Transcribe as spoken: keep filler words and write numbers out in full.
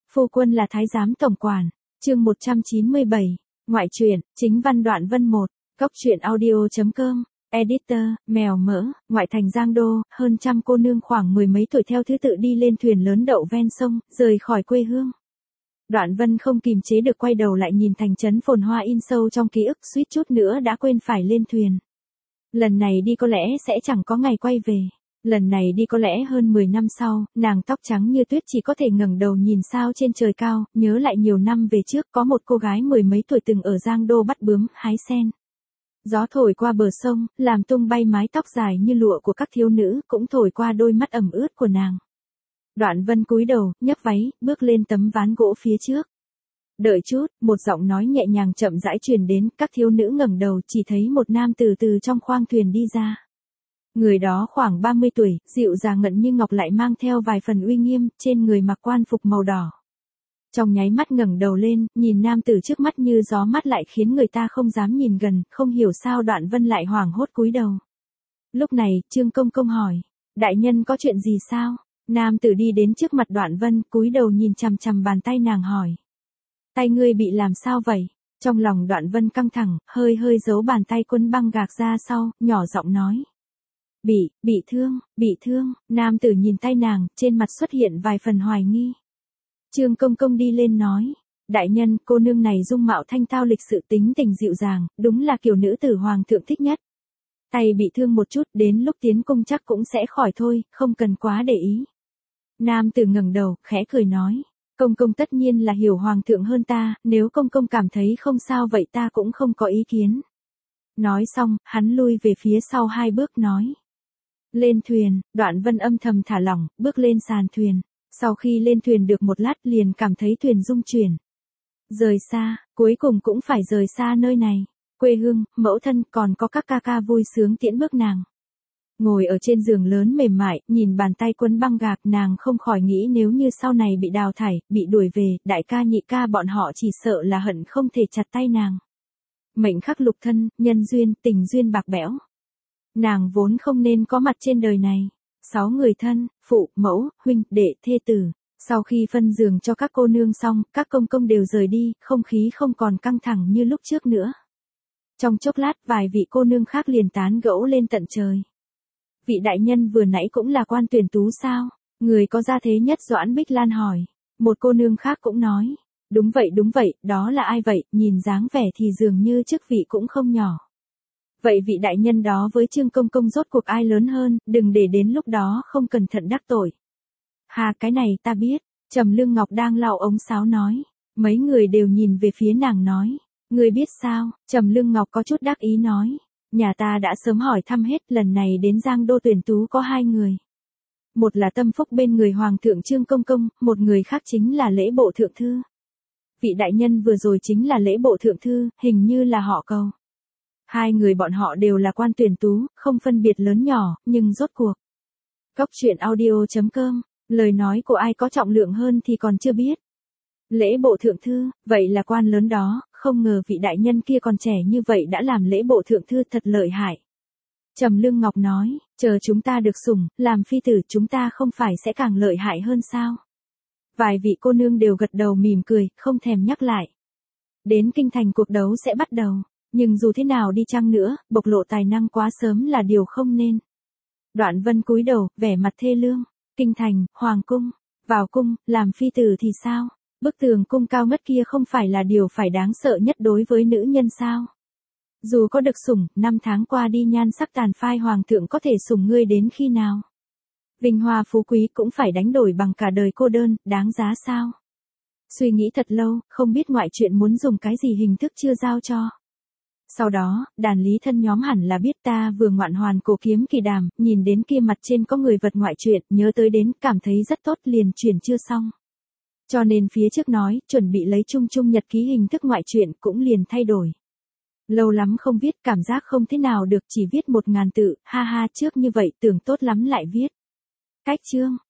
Phu quân là thái giám tổng quản. Chương một trăm chín mươi bảy. Ngoại truyện, chính văn Đoạn Vân một. Cốc truyện audio chấm com. Editor, mèo mỡ, ngoại thành Giang Đô, hơn trăm cô nương khoảng mười mấy tuổi theo thứ tự đi lên thuyền lớn đậu ven sông, rời khỏi quê hương. Đoạn Vân không kìm chế được quay đầu lại nhìn thành trấn phồn hoa in sâu trong ký ức, suýt chút nữa đã quên phải lên thuyền. Lần này đi có lẽ sẽ chẳng có ngày quay về. Lần này đi có lẽ hơn mười năm sau, nàng tóc trắng như tuyết chỉ có thể ngẩng đầu nhìn sao trên trời cao, nhớ lại nhiều năm về trước có một cô gái mười mấy tuổi từng ở Giang Đô bắt bướm, hái sen. Gió thổi qua bờ sông, làm tung bay mái tóc dài như lụa của các thiếu nữ, cũng thổi qua đôi mắt ẩm ướt của nàng. Đoạn Vân cúi đầu, nhấc váy, bước lên tấm ván gỗ phía trước. Đợi chút, một giọng nói nhẹ nhàng chậm rãi truyền đến, các thiếu nữ ngẩng đầu chỉ thấy một nam từ từ trong khoang thuyền đi ra. Người đó khoảng ba mươi tuổi, dịu dàng ngẩn như ngọc lại mang theo vài phần uy nghiêm, trên người mặc quan phục màu đỏ. Trong nháy mắt ngẩng đầu lên, nhìn nam tử trước mắt như gió mát lại khiến người ta không dám nhìn gần, không hiểu sao Đoạn Vân lại hoảng hốt cúi đầu. Lúc này, Trương Công Công hỏi, đại nhân có chuyện gì sao? Nam tử đi đến trước mặt Đoạn Vân, cúi đầu nhìn chằm chằm bàn tay nàng hỏi. Tay ngươi bị làm sao vậy? Trong lòng Đoạn Vân căng thẳng, hơi hơi giấu bàn tay quấn băng gạc ra sau, nhỏ giọng nói. Bị, bị thương, bị thương, nam tử nhìn tay nàng, trên mặt xuất hiện vài phần hoài nghi. Trương Công Công đi lên nói, đại nhân, cô nương này dung mạo thanh tao lịch sự tính tình dịu dàng, đúng là kiểu nữ tử hoàng thượng thích nhất. Tay bị thương một chút, đến lúc tiến cung chắc cũng sẽ khỏi thôi, không cần quá để ý. Nam tử ngẩng đầu, khẽ cười nói, Công Công tất nhiên là hiểu hoàng thượng hơn ta, nếu Công Công cảm thấy không sao vậy ta cũng không có ý kiến. Nói xong, hắn lui về phía sau hai bước nói. Lên thuyền, Đoạn Vân âm thầm thả lỏng, bước lên sàn thuyền. Sau khi lên thuyền được một lát liền cảm thấy thuyền rung chuyển. Rời xa, cuối cùng cũng phải rời xa nơi này. Quê hương, mẫu thân còn có các ca ca vui sướng tiễn bước nàng. Ngồi ở trên giường lớn mềm mại, nhìn bàn tay quấn băng gạc nàng không khỏi nghĩ nếu như sau này bị đào thải, bị đuổi về, đại ca nhị ca bọn họ chỉ sợ là hận không thể chặt tay nàng. Mệnh khắc lục thân, nhân duyên, tình duyên bạc bẽo. Nàng vốn không nên có mặt trên đời này. Sáu người thân, phụ, mẫu, huynh, đệ, thê tử. Sau khi phân giường cho các cô nương xong, các công công đều rời đi, không khí không còn căng thẳng như lúc trước nữa. Trong chốc lát vài vị cô nương khác liền tán gẫu lên tận trời. Vị đại nhân vừa nãy cũng là quan tuyển tú sao? Người có gia thế nhất Doãn Bích Lan hỏi. Một cô nương khác cũng nói. Đúng vậy đúng vậy, đó là ai vậy, nhìn dáng vẻ thì dường như chức vị cũng không nhỏ. Vậy vị đại nhân đó với Trương Công Công rốt cuộc ai lớn hơn, đừng để đến lúc đó không cẩn thận đắc tội. Hà cái này ta biết, Trầm Lương Ngọc đang lau ống sáo nói. Mấy người đều nhìn về phía nàng nói. Người biết sao, Trầm Lương Ngọc có chút đắc ý nói. Nhà ta đã sớm hỏi thăm hết, lần này đến Giang Đô tuyển tú có hai người. Một là tâm phúc bên người Hoàng thượng Trương Công Công, một người khác chính là lễ bộ thượng thư. Vị đại nhân vừa rồi chính là lễ bộ thượng thư, hình như là họ Cầu. Hai người bọn họ đều là quan tuyển tú, không phân biệt lớn nhỏ, nhưng rốt cuộc. Cốc truyện audio chấm com, lời nói của ai có trọng lượng hơn thì còn chưa biết. Lễ bộ thượng thư, vậy là quan lớn đó, không ngờ vị đại nhân kia còn trẻ như vậy đã làm lễ bộ thượng thư thật lợi hại. Trầm Lương Ngọc nói, chờ chúng ta được sủng, làm phi tử chúng ta không phải sẽ càng lợi hại hơn sao? Vài vị cô nương đều gật đầu mỉm cười, không thèm nhắc lại. Đến kinh thành cuộc đấu sẽ bắt đầu. Nhưng dù thế nào đi chăng nữa, bộc lộ tài năng quá sớm là điều không nên. Đoạn Vân cúi đầu, vẻ mặt thê lương. Kinh thành, hoàng cung, vào cung, làm phi tử thì sao? Bức tường cung cao ngất kia không phải là điều phải đáng sợ nhất đối với nữ nhân sao? Dù có được sủng, năm tháng qua đi nhan sắc tàn phai hoàng thượng có thể sủng ngươi đến khi nào? Vinh hoa phú quý cũng phải đánh đổi bằng cả đời cô đơn, đáng giá sao? Suy nghĩ thật lâu, không biết ngoại chuyện muốn dùng cái gì hình thức chưa giao cho. Sau đó, đàn lý thân nhóm hẳn là biết ta vừa ngoạn hoàn cổ kiếm kỳ đàm, nhìn đến kia mặt trên có người vật ngoại truyện, nhớ tới đến, cảm thấy rất tốt liền chuyển chưa xong. Cho nên phía trước nói, chuẩn bị lấy chung chung nhật ký hình thức ngoại truyện cũng liền thay đổi. Lâu lắm không viết, cảm giác không thế nào được, chỉ viết một ngàn tự, ha ha trước như vậy tưởng tốt lắm lại viết. Cách chương,